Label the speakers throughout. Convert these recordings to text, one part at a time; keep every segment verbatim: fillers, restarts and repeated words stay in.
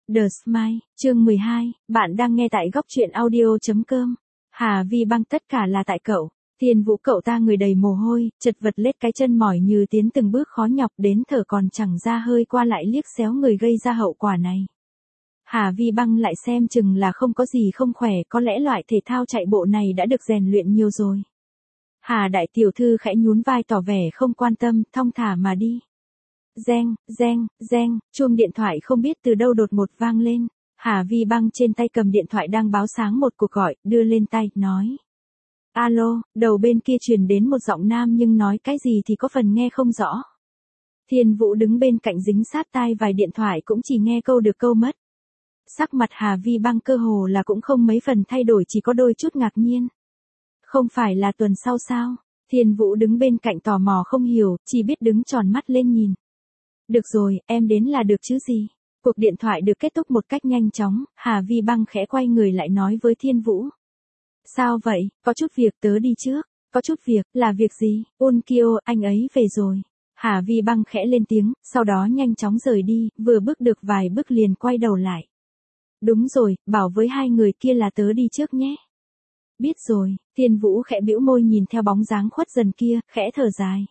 Speaker 1: The Smile, chương mười hai, bạn đang nghe tại góc truyện audio.com. Hà Vi Băng, tất cả là tại cậu. Thiên Vũ, cậu ta người đầy mồ hôi, chật vật lết cái chân mỏi như tiến từng bước khó nhọc, đến thở còn chẳng ra hơi, qua lại liếc xéo người gây ra hậu quả này. Hà Vi Băng lại xem chừng là không có gì không khỏe, có lẽ loại thể thao chạy bộ này đã được rèn luyện nhiều rồi. Hà đại tiểu thư khẽ nhún vai tỏ vẻ không quan tâm, thong thả mà đi. Reng, reng, reng, chuông điện thoại không biết từ đâu đột ngột vang lên. Hà Vi Băng trên tay cầm điện thoại đang báo sáng một cuộc gọi, đưa lên tay, nói. Alo, đầu bên kia truyền đến một giọng nam nhưng nói cái gì thì có phần nghe không rõ. Thiên Vũ đứng bên cạnh dính sát tai vài điện thoại cũng chỉ nghe câu được câu mất. Sắc mặt Hà Vi Băng cơ hồ là cũng không mấy phần thay đổi, chỉ có đôi chút ngạc nhiên. Không phải là tuần sau sao? Thiên Vũ đứng bên cạnh tò mò không hiểu, chỉ biết đứng tròn mắt lên nhìn. Được rồi, em đến là được chứ gì. Cuộc điện thoại được kết thúc một cách nhanh chóng, Hà Vi Băng khẽ quay người lại nói với Thiên Vũ. Sao vậy, có chút việc tớ đi trước. Có chút việc, là việc gì? Unkyo, anh ấy về rồi. Hà Vi Băng khẽ lên tiếng, sau đó nhanh chóng rời đi, vừa bước được vài bước liền quay đầu lại. Đúng rồi, bảo với hai người kia là tớ đi trước nhé. Biết rồi, Thiên Vũ khẽ bĩu môi nhìn theo bóng dáng khuất dần kia, khẽ thở dài.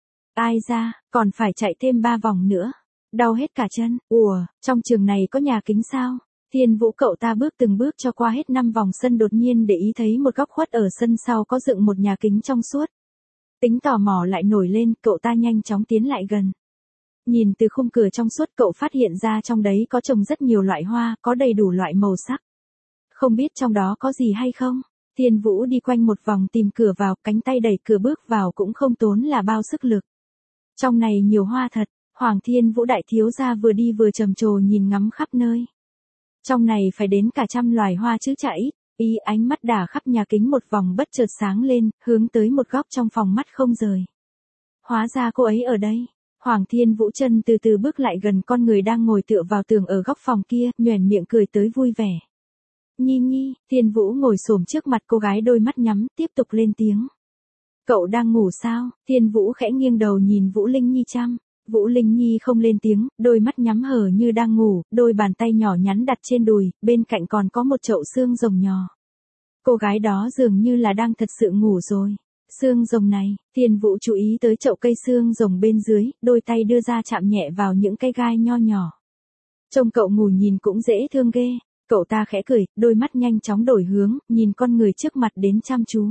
Speaker 1: Ai ra, còn phải chạy thêm ba vòng nữa. Đau hết cả chân. Ủa, trong trường này có nhà kính sao? Thiên Vũ, cậu ta bước từng bước cho qua hết năm vòng sân, đột nhiên để ý thấy một góc khuất ở sân sau có dựng một nhà kính trong suốt. Tính tò mò lại nổi lên, cậu ta nhanh chóng tiến lại gần. Nhìn từ khung cửa trong suốt, cậu phát hiện ra trong đấy có trồng rất nhiều loại hoa, có đầy đủ loại màu sắc. Không biết trong đó có gì hay không? Thiên Vũ đi quanh một vòng tìm cửa vào, cánh tay đẩy cửa bước vào cũng không tốn là bao sức lực. Trong này nhiều hoa thật, Hoàng Thiên Vũ đại thiếu gia vừa đi vừa trầm trồ nhìn ngắm khắp nơi. Trong này phải đến cả trăm loài hoa chứ chả ít. Y ánh mắt đảo khắp nhà kính một vòng bất chợt sáng lên, hướng tới một góc trong phòng mắt không rời. Hóa ra cô ấy ở đây. Hoàng Thiên Vũ chân từ từ bước lại gần con người đang ngồi tựa vào tường ở góc phòng kia, nhoẻn miệng cười tới vui vẻ. Nhi Nhi, Thiên Vũ ngồi xổm trước mặt cô gái, đôi mắt nhắm, tiếp tục lên tiếng. Cậu đang ngủ sao? Thiên Vũ khẽ nghiêng đầu nhìn Vũ Linh Nhi chăm. Vũ Linh Nhi không lên tiếng, đôi mắt nhắm hờ như đang ngủ, đôi bàn tay nhỏ nhắn đặt trên đùi, bên cạnh còn có một chậu xương rồng nhỏ. Cô gái đó dường như là đang thật sự ngủ rồi. Xương rồng này, Thiên Vũ chú ý tới chậu cây xương rồng bên dưới, đôi tay đưa ra chạm nhẹ vào những cây gai nho nhỏ. Trông cậu ngủ nhìn cũng dễ thương ghê. Cậu ta khẽ cười, đôi mắt nhanh chóng đổi hướng, nhìn con người trước mặt đến chăm chú.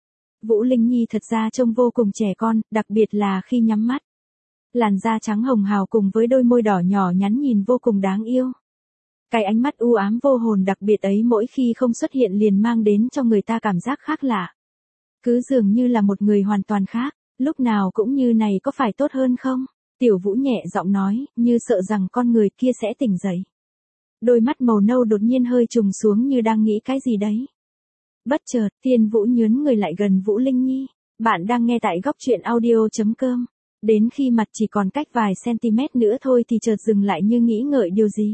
Speaker 1: Vũ Linh Nhi thật ra trông vô cùng trẻ con, đặc biệt là khi nhắm mắt. Làn da trắng hồng hào cùng với đôi môi đỏ nhỏ nhắn nhìn vô cùng đáng yêu. Cái ánh mắt u ám vô hồn đặc biệt ấy mỗi khi không xuất hiện liền mang đến cho người ta cảm giác khác lạ. Cứ dường như là một người hoàn toàn khác, lúc nào cũng như này có phải tốt hơn không? Tiểu Vũ nhẹ giọng nói, như sợ rằng con người kia sẽ tỉnh dậy. Đôi mắt màu nâu đột nhiên hơi trùng xuống như đang nghĩ cái gì đấy. Bất chợt, Thiên Vũ nhướn người lại gần Vũ Linh Nhi. Bạn đang nghe tại góc truyện audio.com. Đến khi mặt chỉ còn cách vài cm nữa thôi thì chợt dừng lại như nghĩ ngợi điều gì.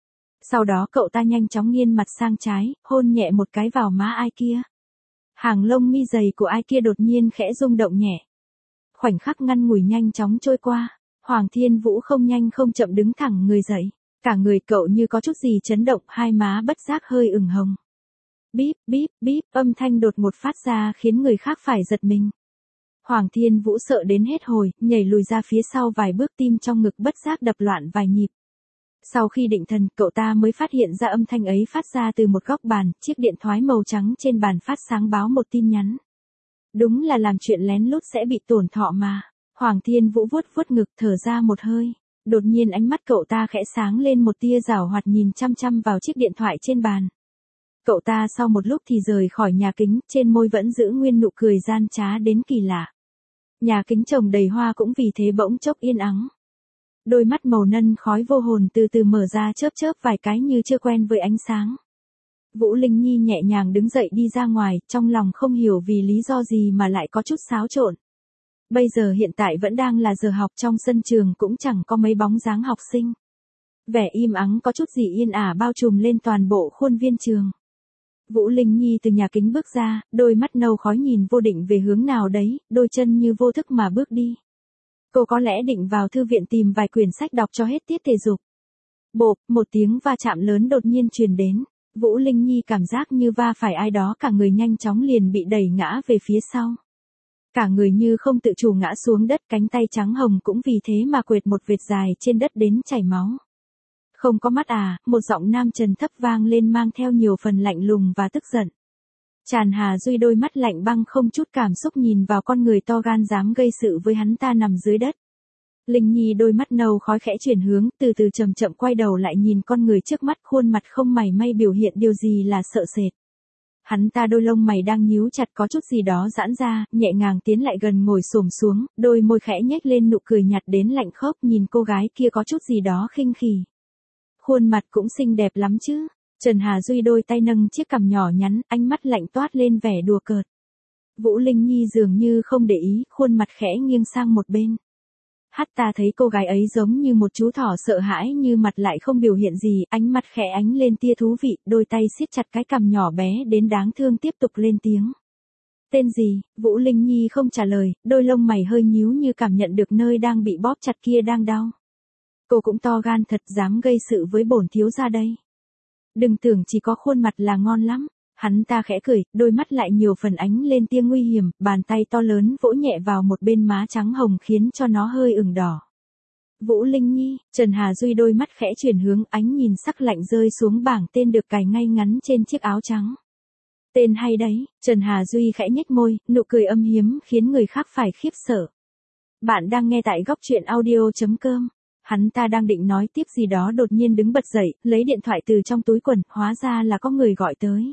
Speaker 1: Sau đó cậu ta nhanh chóng nghiêng mặt sang trái, hôn nhẹ một cái vào má ai kia. Hàng lông mi dày của ai kia đột nhiên khẽ rung động nhẹ. Khoảnh khắc ngăn ngủi nhanh chóng trôi qua, Hoàng Thiên Vũ không nhanh không chậm đứng thẳng người dậy. Cả người cậu như có chút gì chấn động, hai má bất giác hơi ửng hồng. Bíp, bíp, bíp, âm thanh đột ngột phát ra khiến người khác phải giật mình. Hoàng Thiên Vũ sợ đến hết hồi, nhảy lùi ra phía sau vài bước, tim trong ngực bất giác đập loạn vài nhịp. Sau khi định thần, cậu ta mới phát hiện ra âm thanh ấy phát ra từ một góc bàn, chiếc điện thoại màu trắng trên bàn phát sáng báo một tin nhắn. Đúng là làm chuyện lén lút sẽ bị tổn thọ mà. Hoàng Thiên Vũ vuốt vuốt ngực, thở ra một hơi. Đột nhiên ánh mắt cậu ta khẽ sáng lên một tia giảo hoạt, nhìn chăm chăm vào chiếc điện thoại trên bàn. Cậu ta sau một lúc thì rời khỏi nhà kính, trên môi vẫn giữ nguyên nụ cười gian trá đến kỳ lạ. Nhà kính trồng đầy hoa cũng vì thế bỗng chốc yên ắng. Đôi mắt màu nâu khói vô hồn từ từ mở ra, chớp chớp vài cái như chưa quen với ánh sáng. Vũ Linh Nhi nhẹ nhàng đứng dậy đi ra ngoài, trong lòng không hiểu vì lý do gì mà lại có chút xáo trộn. Bây giờ hiện tại vẫn đang là giờ học, trong sân trường cũng chẳng có mấy bóng dáng học sinh. Vẻ im ắng có chút gì yên ả bao trùm lên toàn bộ khuôn viên trường. Vũ Linh Nhi từ nhà kính bước ra, đôi mắt nâu khói nhìn vô định về hướng nào đấy, đôi chân như vô thức mà bước đi. Cô có lẽ định vào thư viện tìm vài quyển sách đọc cho hết tiết thể dục. Bộp, một tiếng va chạm lớn đột nhiên truyền đến. Vũ Linh Nhi cảm giác như va phải ai đó, cả người nhanh chóng liền bị đẩy ngã về phía sau. Cả người như không tự chủ ngã xuống đất, cánh tay trắng hồng cũng vì thế mà quệt một vệt dài trên đất đến chảy máu. Không có mắt à, một giọng nam trầm thấp vang lên mang theo nhiều phần lạnh lùng và tức giận. Tràn Hà Duy đôi mắt lạnh băng không chút cảm xúc nhìn vào con người to gan dám gây sự với hắn ta nằm dưới đất. Linh Nhi đôi mắt nâu khói khẽ chuyển hướng, từ từ chậm chậm quay đầu lại nhìn con người trước mắt, khuôn mặt không mảy may biểu hiện điều gì là sợ sệt. Hắn ta đôi lông mày đang nhíu chặt có chút gì đó giãn ra, nhẹ nhàng tiến lại gần ngồi xổm xuống, đôi môi khẽ nhếch lên nụ cười nhạt đến lạnh khốc, nhìn cô gái kia có chút gì đó khinh khì. Khuôn mặt cũng xinh đẹp lắm chứ. Trần Hà Duy đôi tay nâng chiếc cằm nhỏ nhắn, ánh mắt lạnh toát lên vẻ đùa cợt. Vũ Linh Nhi dường như không để ý, khuôn mặt khẽ nghiêng sang một bên. Hắt ta thấy cô gái ấy giống như một chú thỏ sợ hãi như mặt lại không biểu hiện gì, ánh mắt khẽ ánh lên tia thú vị, đôi tay siết chặt cái cằm nhỏ bé đến đáng thương tiếp tục lên tiếng. Tên gì? Vũ Linh Nhi không trả lời, đôi lông mày hơi nhíu như cảm nhận được nơi đang bị bóp chặt kia đang đau. Cô cũng to gan thật, dám gây sự với bổn thiếu gia đây. Đừng tưởng chỉ có khuôn mặt là ngon lắm. Hắn ta khẽ cười, đôi mắt lại nhiều phần ánh lên tia nguy hiểm, bàn tay to lớn vỗ nhẹ vào một bên má trắng hồng khiến cho nó hơi ửng đỏ. Vũ Linh Nhi, Trần Hà Duy đôi mắt khẽ chuyển hướng, ánh nhìn sắc lạnh rơi xuống bảng tên được cài ngay ngắn trên chiếc áo trắng. Tên hay đấy, Trần Hà Duy khẽ nhếch môi, nụ cười âm hiếm khiến người khác phải khiếp sợ. Bạn đang nghe tại góc truyện audio chấm com. Hắn ta đang định nói tiếp gì đó đột nhiên đứng bật dậy, lấy điện thoại từ trong túi quần, hóa ra là có người gọi tới.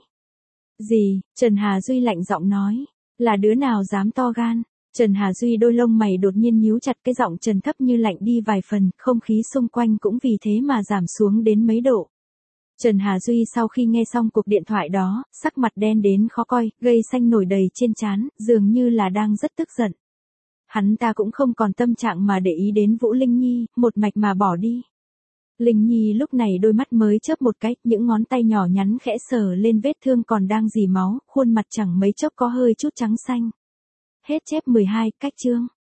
Speaker 1: Gì? Trần Hà Duy lạnh giọng nói. Là đứa nào dám to gan? Trần Hà Duy đôi lông mày đột nhiên nhíu chặt, cái giọng trầm thấp như lạnh đi vài phần, không khí xung quanh cũng vì thế mà giảm xuống đến mấy độ. Trần Hà Duy sau khi nghe xong cuộc điện thoại đó, sắc mặt đen đến khó coi, gây xanh nổi đầy trên trán, dường như là đang rất tức giận. Hắn ta cũng không còn tâm trạng mà để ý đến Vũ Linh Nhi, một mạch mà bỏ đi. Linh Nhi lúc này đôi mắt mới chớp một cái, những ngón tay nhỏ nhắn khẽ sờ lên vết thương còn đang rỉ máu, khuôn mặt chẳng mấy chốc có hơi chút trắng xanh. Hết chép mười hai, cách chương.